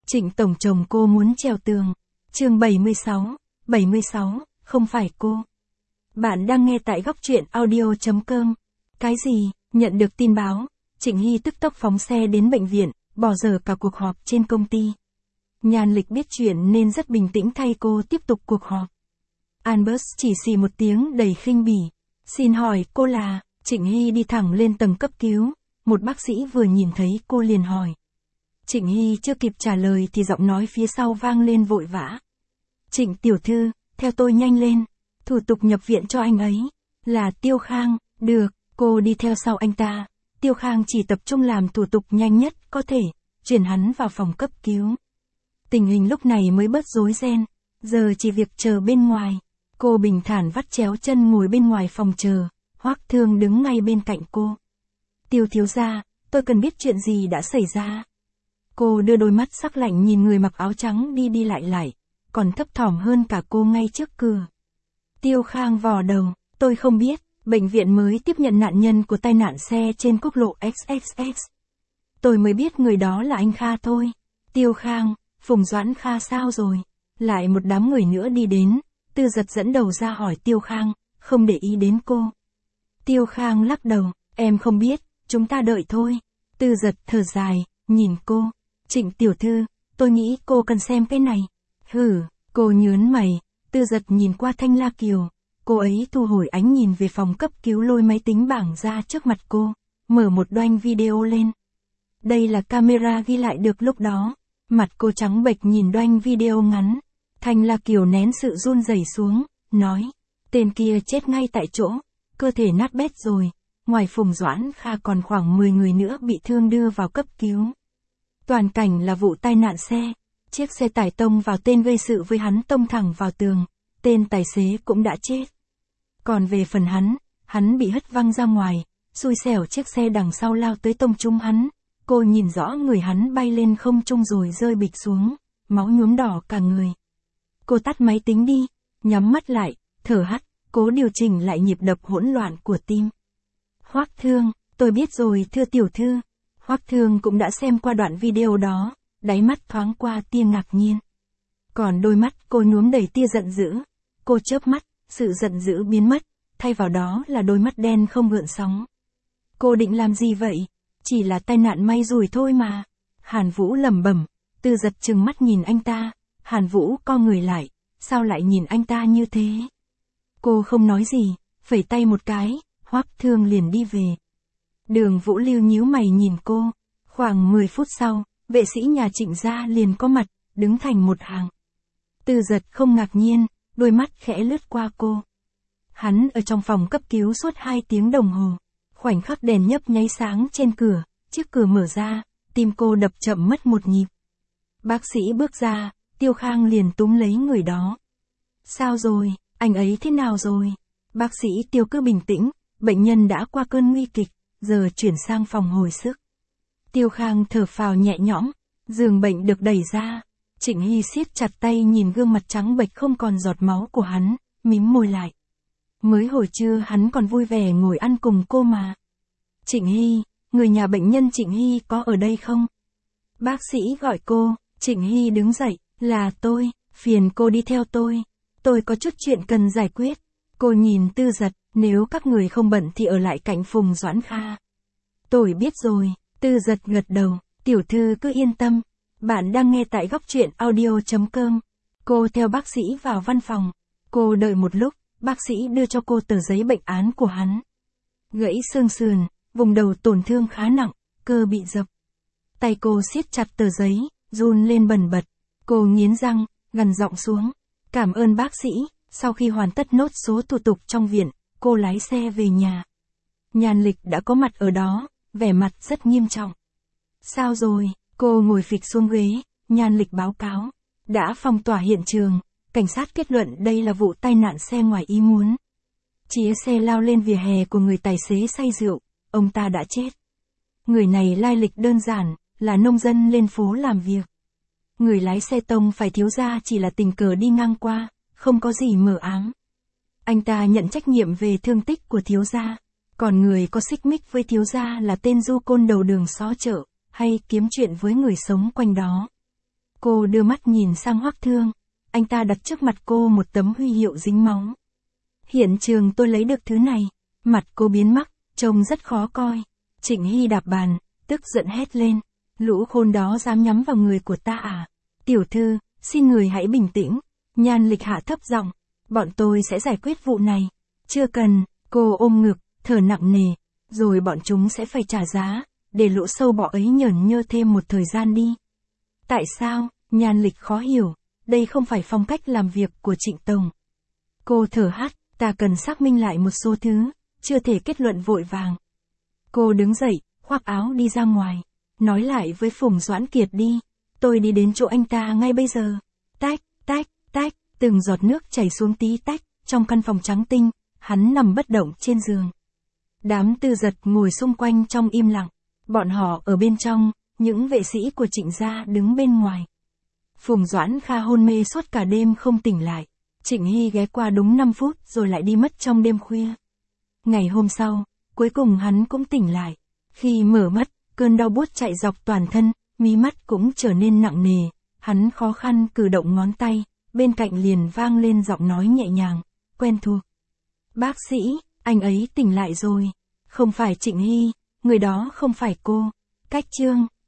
Trịnh tổng chồng cô muốn trèo tường. Chương 76, không phải cô. Bạn đang nghe tại góc truyện audio.com. Cái gì? Nhận được tin báo, Trịnh Hy tức tốc phóng xe đến bệnh viện, bỏ dở cả cuộc họp trên công ty. Nhan Lịch biết chuyện nên rất bình tĩnh thay cô tiếp tục cuộc họp. Albert chỉ xì một tiếng đầy khinh bỉ. Xin hỏi cô là... Trịnh Hy đi thẳng lên tầng cấp cứu, một bác sĩ vừa nhìn thấy cô liền hỏi. Trịnh Hy chưa kịp trả lời thì giọng nói phía sau vang lên vội vã. Trịnh tiểu thư, theo tôi nhanh lên, thủ tục nhập viện cho anh ấy, là Tiêu Khang, được, cô đi theo sau anh ta. Tiêu Khang chỉ tập trung làm thủ tục nhanh nhất có thể, chuyển hắn vào phòng cấp cứu. Tình hình lúc này mới bớt rối ren, giờ chỉ việc chờ bên ngoài. Cô bình thản vắt chéo chân ngồi bên ngoài phòng chờ, Hoắc Thương đứng ngay bên cạnh cô. Tiêu thiếu gia, tôi cần biết chuyện gì đã xảy ra. Cô đưa đôi mắt sắc lạnh nhìn người mặc áo trắng đi đi lại, còn thấp thỏm hơn cả cô ngay trước cửa. Tiêu Khang vò đầu, tôi không biết, bệnh viện mới tiếp nhận nạn nhân của tai nạn xe trên quốc lộ XXX. Tôi mới biết người đó là anh Kha thôi. Tiêu Khang, Phùng Doãn Kha sao rồi? Lại một đám người nữa đi đến, Tư Giật dẫn đầu ra hỏi Tiêu Khang, không để ý đến cô. Tiêu Khang lắc đầu, em không biết, chúng ta đợi thôi. Tư Giật thở dài, nhìn cô. Trịnh tiểu thư, tôi nghĩ cô cần xem cái này. Hử, cô nhớn mày. Tư Giật nhìn qua Thanh La Kiều. Cô ấy thu hồi ánh nhìn về phòng cấp cứu, lôi máy tính bảng ra trước mặt cô, mở một đoanh video lên. Đây là camera ghi lại được lúc đó. Mặt cô trắng bệch nhìn đoanh video ngắn. Thanh La Kiều nén sự run rẩy xuống, nói. Tên kia chết ngay tại chỗ, cơ thể nát bét rồi. Ngoài Phùng Doãn Kha còn khoảng 10 người nữa bị thương đưa vào cấp cứu. Toàn cảnh là vụ tai nạn xe. Chiếc xe tải tông vào tên gây sự với hắn tông thẳng vào tường. Tên tài xế cũng đã chết. Còn về phần hắn bị hất văng ra ngoài. Xui xẻo chiếc xe đằng sau lao tới tông trúng hắn. Cô nhìn rõ người hắn bay lên không trung rồi rơi bịch xuống. Máu nhuốm đỏ cả người. Cô tắt máy tính đi. Nhắm mắt lại, thở hắt, cố điều chỉnh lại nhịp đập hỗn loạn của tim. Hoắc Thương, tôi biết rồi thưa tiểu thư. Hoắc Thương cũng đã xem qua đoạn video đó, đáy mắt thoáng qua tia ngạc nhiên. Còn đôi mắt cô nhuốm đầy tia giận dữ. Cô chớp mắt, sự giận dữ biến mất, thay vào đó là đôi mắt đen không gợn sóng. Cô định làm gì vậy? Chỉ là tai nạn may rủi thôi mà. Hàn Vũ lẩm bẩm. Tư Giật trừng mắt nhìn anh ta. Hàn Vũ co người lại, sao lại nhìn anh ta như thế? Cô không nói gì, phẩy tay một cái, Hoắc Thương liền đi về. Đường Vũ Lưu nhíu mày nhìn cô. Khoảng 10 phút sau, vệ sĩ nhà Trịnh gia liền có mặt, đứng thành một hàng. Tư Giật không ngạc nhiên, đôi mắt khẽ lướt qua cô. Hắn ở trong phòng cấp cứu suốt 2 tiếng đồng hồ. Khoảnh khắc đèn nhấp nháy sáng trên cửa, chiếc cửa mở ra, tim cô đập chậm mất một nhịp. Bác sĩ bước ra, Tiêu Khang liền túm lấy người đó. Sao rồi, anh ấy thế nào rồi? Bác sĩ Tiêu cứ bình tĩnh, bệnh nhân đã qua cơn nguy kịch, giờ chuyển sang phòng hồi sức. Tiêu Khang thở phào nhẹ nhõm, giường bệnh được đẩy ra. Trịnh Hy siết chặt tay nhìn gương mặt trắng bệch không còn giọt máu của hắn, mím môi lại. Mới hồi trưa hắn còn vui vẻ ngồi ăn cùng cô mà. Trịnh Hy, người nhà bệnh nhân Trịnh Hy có ở đây không? Bác sĩ gọi cô. Trịnh Hy đứng dậy, là tôi, phiền cô đi theo tôi có chút chuyện cần giải quyết. Cô nhìn Tư Giật, nếu các người không bận thì ở lại cạnh Phùng Doãn Kha. Tôi biết rồi, Tư Giật gật đầu, tiểu thư cứ yên tâm. Bạn đang nghe tại góc truyện audio.com. Cô theo bác sĩ vào văn phòng. Cô đợi một lúc, bác sĩ đưa cho cô tờ giấy bệnh án của hắn. Gãy xương sườn, vùng đầu tổn thương khá nặng, cơ bị dập. Tay cô siết chặt tờ giấy, run lên bần bật. Cô nghiến răng, gằn giọng xuống. Cảm ơn bác sĩ. Sau khi hoàn tất nốt số thủ tục trong viện, cô lái xe về nhà. Nhan Lịch đã có mặt ở đó, vẻ mặt rất nghiêm trọng. Sao rồi? Cô ngồi phịch xuống ghế, Nhan Lịch báo cáo. Đã phong tỏa hiện trường, cảnh sát kết luận đây là vụ tai nạn xe ngoài ý muốn. Chĩa xe lao lên vỉa hè của người tài xế say rượu, ông ta đã chết. Người này lai lịch đơn giản, là nông dân lên phố làm việc. Người lái xe tông phải thiếu gia chỉ là tình cờ đi ngang qua, không có gì mờ ám. Anh ta nhận trách nhiệm về thương tích của thiếu gia, còn người có xích mích với thiếu gia là tên du côn đầu đường xó chợ, hay kiếm chuyện với người sống quanh đó. Cô đưa mắt nhìn sang Hoắc Thương. Anh ta đặt trước mặt cô một tấm huy hiệu dính máu. Hiện trường tôi lấy được thứ này. Mặt cô biến sắc, trông rất khó coi. Trịnh Hy đạp bàn, tức giận hét lên. Lũ khôn đó dám nhắm vào người của ta à? Tiểu thư, xin người hãy bình tĩnh. Nhan Lịch hạ thấp giọng. Bọn tôi sẽ giải quyết vụ này. Chưa cần, cô ôm ngực, thở nặng nề. Rồi bọn chúng sẽ phải trả giá, để lũ sâu bọ ấy nhởn nhơ thêm một thời gian đi. Tại sao? Nhan Lịch khó hiểu. Đây không phải phong cách làm việc của Trịnh Tổng. Cô thở hắt, ta cần xác minh lại một số thứ, chưa thể kết luận vội vàng. Cô đứng dậy, khoác áo đi ra ngoài. Nói lại với Phùng Doãn Kiệt đi. Tôi đi đến chỗ anh ta ngay bây giờ. Tách, tách, tách, từng giọt nước chảy xuống tí tách, trong căn phòng trắng tinh, hắn nằm bất động trên giường. Đám Tư Giật ngồi xung quanh trong im lặng. Bọn họ ở bên trong, những vệ sĩ của Trịnh gia đứng bên ngoài. Phùng Doãn Kha hôn mê suốt cả đêm không tỉnh lại. Trịnh Hy ghé qua đúng 5 phút rồi lại đi mất trong đêm khuya. Ngày hôm sau, cuối cùng hắn cũng tỉnh lại. Khi mở mắt, cơn đau buốt chạy dọc toàn thân, mí mắt cũng trở nên nặng nề. Hắn khó khăn cử động ngón tay, bên cạnh liền vang lên giọng nói nhẹ nhàng, quen thuộc. Bác sĩ, anh ấy tỉnh lại rồi. Không phải Trịnh Hy, người đó không phải cô. Cách chương